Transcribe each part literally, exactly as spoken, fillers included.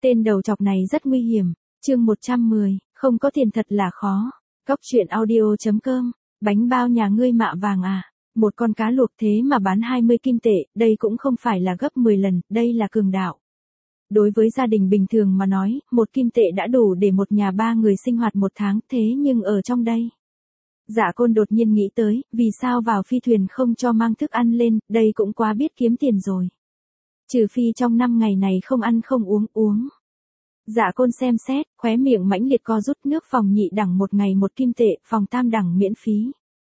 Tên đầu chọc này rất nguy hiểm. Chương một trăm mười, không có tiền thật là khó. Cóc truyện audio chấm com. Bánh bao nhà ngươi mạ vàng à? Một con cá luộc thế mà bán hai mươi kim tệ, đây cũng không phải là gấp mười lần, đây là cường đạo. Đối với gia đình bình thường mà nói, một kim tệ đã đủ để một nhà ba người sinh hoạt một tháng, thế nhưng ở trong đây. Dạ Côn đột nhiên nghĩ tới, vì sao vào phi thuyền không cho mang thức ăn lên, đây cũng quá biết kiếm tiền rồi. Trừ phi trong năm ngày này không ăn không uống uống. Dạ Côn xem xét, khóe miệng mãnh liệt co rút, nước phòng nhị đẳng một ngày một kim tệ, phòng tam đẳng miễn phí.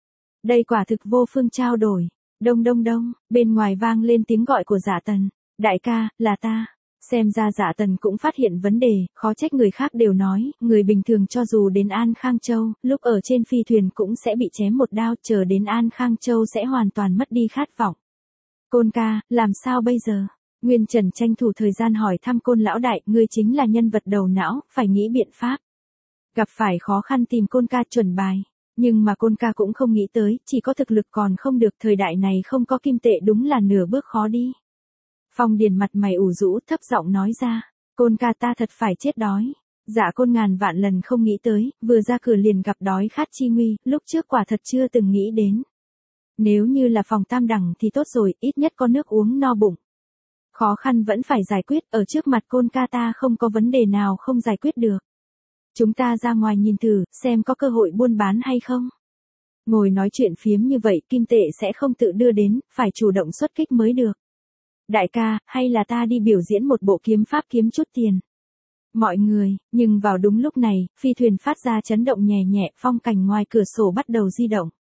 Đây quả thực vô phương trao đổi. Đông đông đông, bên ngoài vang lên tiếng gọi của Dạ Tần. Đại ca, là ta. Xem ra Dạ Tần cũng phát hiện vấn đề, khó trách người khác đều nói, người bình thường cho dù đến An Khang Châu, lúc ở trên phi thuyền cũng sẽ bị chém một đao, chờ đến An Khang Châu sẽ hoàn toàn mất đi khát vọng. Côn ca, làm sao bây giờ? Nguyên Trần tranh thủ thời gian hỏi thăm Côn lão đại, ngươi chính là nhân vật đầu não, phải nghĩ biện pháp. Gặp phải khó khăn tìm Côn ca chuẩn bài. Nhưng mà Côn ca cũng không nghĩ tới, chỉ có thực lực còn không được, thời đại này không có kim tệ đúng là nửa bước khó đi. Phong Điền mặt mày ủ rũ, thấp giọng nói ra, Côn ca ta thật phải chết đói. Dạ Côn ngàn vạn lần không nghĩ tới, vừa ra cửa liền gặp đói khát chi nguy, lúc trước quả thật chưa từng nghĩ đến. Nếu như là phòng tam đẳng thì tốt rồi, ít nhất có nước uống no bụng. Khó khăn vẫn phải giải quyết, ở trước mặt Côn ca ta không có vấn đề nào không giải quyết được. Chúng ta ra ngoài nhìn thử, xem có cơ hội buôn bán hay không. Ngồi nói chuyện phiếm như vậy, kim tệ sẽ không tự đưa đến, phải chủ động xuất kích mới được. Đại ca, hay là ta đi biểu diễn một bộ kiếm pháp kiếm chút tiền. Mọi người, nhưng vào đúng lúc này, phi thuyền phát ra chấn động nhẹ nhẹ, phong cảnh ngoài cửa sổ bắt đầu di động.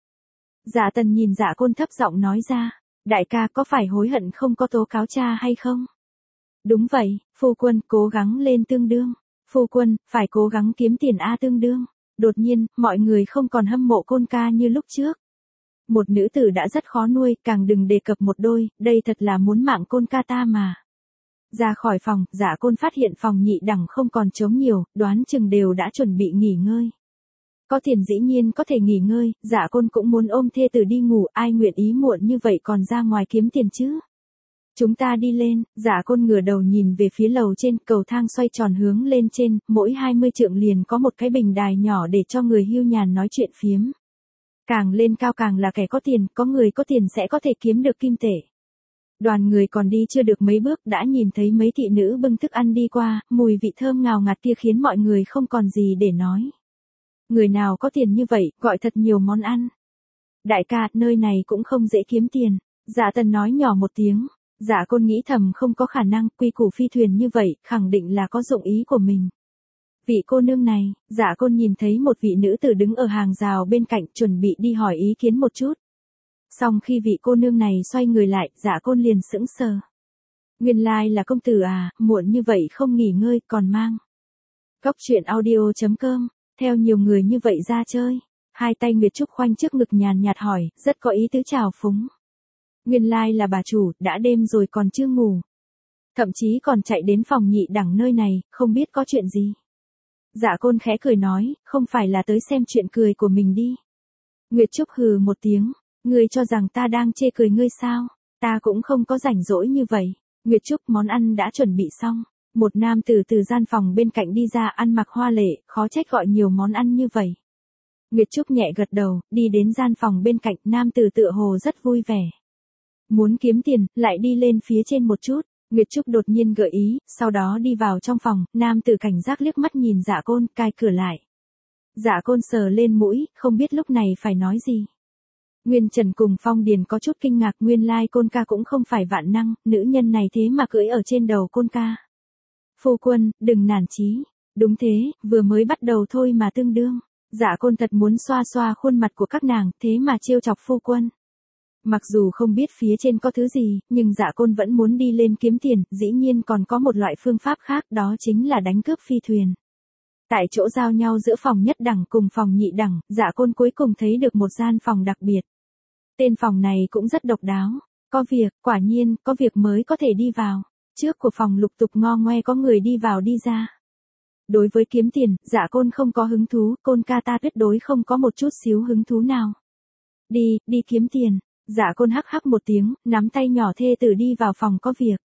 Dạ Tần nhìn Dạ Côn thấp giọng nói ra, đại ca có phải hối hận không có tố cáo cha hay không? Đúng vậy, phu quân, cố gắng lên tương đương. Phu quân, phải cố gắng kiếm tiền A tương đương. Đột nhiên, mọi người không còn hâm mộ Côn ca như lúc trước. Một nữ tử đã rất khó nuôi, càng đừng đề cập một đôi, đây thật là muốn mạng Côn ca ta mà. Ra khỏi phòng, Dạ Côn phát hiện phòng nhị đẳng không còn trống nhiều, đoán chừng đều đã chuẩn bị nghỉ ngơi. Có tiền dĩ nhiên có thể nghỉ ngơi, Dạ Côn cũng muốn ôm thê tử đi ngủ, ai nguyện ý muộn như vậy còn ra ngoài kiếm tiền chứ. Chúng ta đi lên, Dạ Côn ngửa đầu nhìn về phía lầu trên, cầu thang xoay tròn hướng lên trên, mỗi hai mươi trượng liền có một cái bình đài nhỏ để cho người hưu nhàn nói chuyện phiếm. Càng lên cao càng là kẻ có tiền, có người có tiền sẽ có thể kiếm được kim tệ. Đoàn người còn đi chưa được mấy bước đã nhìn thấy mấy thị nữ bưng thức ăn đi qua, mùi vị thơm ngào ngạt kia khiến mọi người không còn gì để nói. Người nào có tiền như vậy, gọi thật nhiều món ăn. Đại ca, nơi này cũng không dễ kiếm tiền. Dạ Tần nói nhỏ một tiếng. Dạ Côn nghĩ thầm không có khả năng, quy củ phi thuyền như vậy, khẳng định là có dụng ý của mình. Vị cô nương này, Dạ Côn nhìn thấy một vị nữ tử đứng ở hàng rào bên cạnh, chuẩn bị đi hỏi ý kiến một chút. Xong khi vị cô nương này xoay người lại, Dạ Côn liền sững sờ. Nguyên lai là công tử à, muộn như vậy không nghỉ ngơi, còn mang. Cóc truyện audio chấm com, theo nhiều người như vậy ra chơi. Hai tay Nguyệt Trúc khoanh trước ngực nhàn nhạt hỏi, rất có ý tứ chào phúng. Nguyên lai là bà chủ, đã đêm rồi còn chưa ngủ. Thậm chí còn chạy đến phòng nhị đẳng nơi này, không biết có chuyện gì. Dạ Côn khẽ cười nói, không phải là tới xem chuyện cười của mình đi. Nguyệt Trúc hừ một tiếng, ngươi cho rằng ta đang chê cười ngươi sao? Ta cũng không có rảnh rỗi như vậy. Nguyệt Trúc, món ăn đã chuẩn bị xong. Một nam tử từ gian phòng bên cạnh đi ra, ăn mặc hoa lệ, khó trách gọi nhiều món ăn như vậy. Nguyệt Trúc nhẹ gật đầu, đi đến gian phòng bên cạnh, nam tử tựa hồ rất vui vẻ. Muốn kiếm tiền, lại đi lên phía trên một chút. Nguyệt Trúc đột nhiên gợi ý, sau đó đi vào trong phòng, nam tử cảnh giác liếc mắt nhìn Dạ Côn, cai cửa lại. Dạ Côn sờ lên mũi, không biết lúc này phải nói gì. Nguyên Trần cùng Phong Điền có chút kinh ngạc, nguyên lai Côn ca cũng không phải vạn năng, nữ nhân này thế mà cưỡi ở trên đầu Côn ca. Phu quân, đừng nản chí. Đúng thế, vừa mới bắt đầu thôi mà tương đương. Dạ Côn thật muốn xoa xoa khuôn mặt của các nàng, thế mà trêu chọc phu quân. Mặc dù không biết phía trên có thứ gì, nhưng Dạ Côn vẫn muốn đi lên kiếm tiền, dĩ nhiên còn có một loại phương pháp khác, đó chính là đánh cướp phi thuyền. Tại chỗ giao nhau giữa phòng nhất đẳng cùng phòng nhị đẳng, Dạ Côn cuối cùng thấy được một gian phòng đặc biệt. Tên phòng này cũng rất độc đáo. Có việc, quả nhiên, có việc mới có thể đi vào. Trước của phòng lục tục ngo ngoe có người đi vào đi ra. Đối với kiếm tiền, Dạ Côn không có hứng thú, Côn ca ta tuyệt đối không có một chút xíu hứng thú nào. Đi, đi kiếm tiền. Dạ Côn hắc hắc một tiếng, nắm tay nhỏ thê tử đi vào phòng có việc.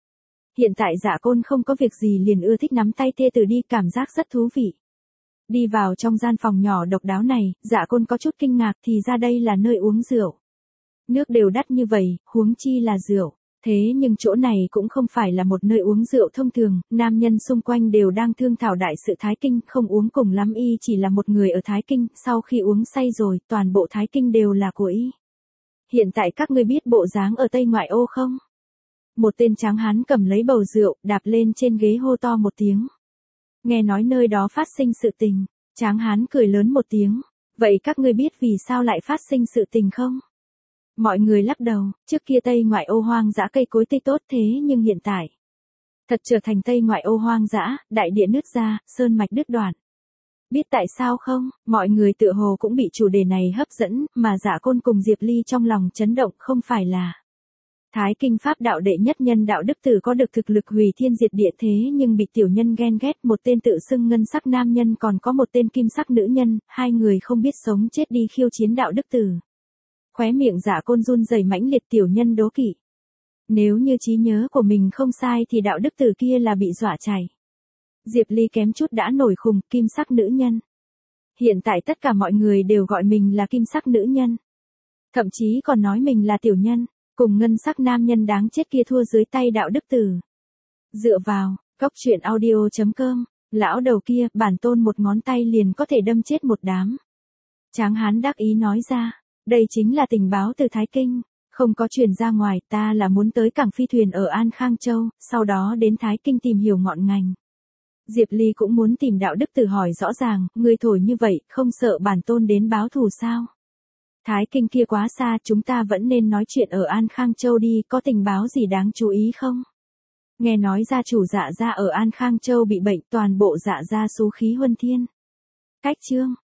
Hiện tại Dạ Côn không có việc gì liền ưa thích nắm tay thê tử đi, cảm giác rất thú vị. Đi vào trong gian phòng nhỏ độc đáo này, Dạ Côn có chút kinh ngạc, thì ra đây là nơi uống rượu. Nước đều đắt như vậy, huống chi là rượu. Thế nhưng chỗ này cũng không phải là một nơi uống rượu thông thường, nam nhân xung quanh đều đang thương thảo đại sự Thái Kinh, không uống cùng lắm y chỉ là một người ở Thái Kinh, sau khi uống say rồi, toàn bộ Thái Kinh đều là của y. Hiện tại các ngươi biết bộ dáng ở Tây Ngoại ô không? Một tên tráng hán cầm lấy bầu rượu, đạp lên trên ghế hô to một tiếng. Nghe nói nơi đó phát sinh sự tình, tráng hán cười lớn một tiếng. Vậy các ngươi biết vì sao lại phát sinh sự tình không? Mọi người lắc đầu, trước kia Tây Ngoại ô hoang dã cây cối tươi tốt, thế nhưng hiện tại thật trở thành Tây Ngoại ô hoang dã, đại địa nứt ra, sơn mạch đứt đoạn. Biết tại sao không? Mọi người tựa hồ cũng bị chủ đề này hấp dẫn, mà Dạ Côn cùng Diệp Ly trong lòng chấn động không phải là Thái Kinh Pháp đạo đệ nhất nhân đạo đức tử có được thực lực hủy thiên diệt địa, thế nhưng bị tiểu nhân ghen ghét, một tên tự xưng ngân sắc nam nhân còn có một tên kim sắc nữ nhân, hai người không biết sống chết đi khiêu chiến đạo đức tử. Khóe miệng Dạ Côn run rẩy mãnh liệt, tiểu nhân đố kỵ. Nếu như trí nhớ của mình không sai thì đạo đức tử kia là bị dọa chảy. Diệp Ly kém chút đã nổi khùng, kim sắc nữ nhân. Hiện tại tất cả mọi người đều gọi mình là kim sắc nữ nhân. Thậm chí còn nói mình là tiểu nhân, cùng ngân sắc nam nhân đáng chết kia thua dưới tay đạo đức tử. Dựa vào, cóc truyện audio chấm com, lão đầu kia, bản tôn một ngón tay liền có thể đâm chết một đám. Tráng hán đắc ý nói ra, đây chính là tình báo từ Thái Kinh, không có truyền ra ngoài, ta là muốn tới cảng phi thuyền ở An Khang Châu, sau đó đến Thái Kinh tìm hiểu ngọn ngành. Diệp Ly cũng muốn tìm đạo đức tử hỏi rõ ràng, ngươi thổi như vậy, không sợ bản tôn đến báo thù sao? Thái Kinh kia quá xa, chúng ta vẫn nên nói chuyện ở An Khang Châu đi, có tình báo gì đáng chú ý không? Nghe nói gia chủ Dạ gia ở An Khang Châu bị bệnh, toàn bộ Dạ gia xú khí huân thiên. Cách chương